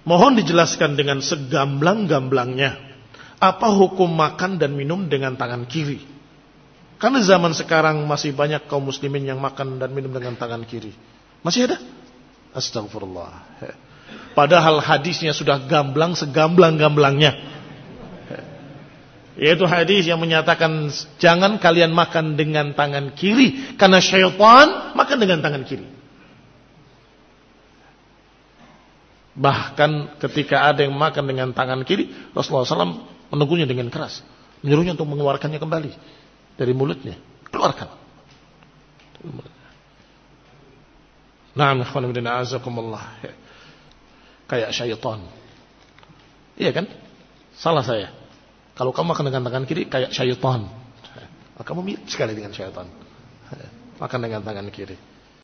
Mohon dijelaskan dengan segamblang-gamblangnya, apa hukum makan dan minum dengan tangan kiri? Karena zaman sekarang masih banyak kaum muslimin yang makan dan minum dengan tangan kiri. Masih ada? Astagfirullah. Padahal hadisnya sudah gamblang segamblang-gamblangnya. Yaitu hadis yang menyatakan jangan kalian makan dengan tangan kiri, karena syaitan makan dengan tangan kiri. Bahkan ketika ada yang makan dengan tangan kiri, Rasulullah SAW menegurnya dengan keras, menyuruhnya untuk mengeluarkannya kembali dari mulutnya. Keluarkan. Na'am ikhwan fillah azakumullah. Kayak syaitan. Iya kan? Salah saya. Kalau kamu makan dengan tangan kiri kayak syaitan. Kamu mirip sekali dengan syaitan. Makan dengan tangan kiri.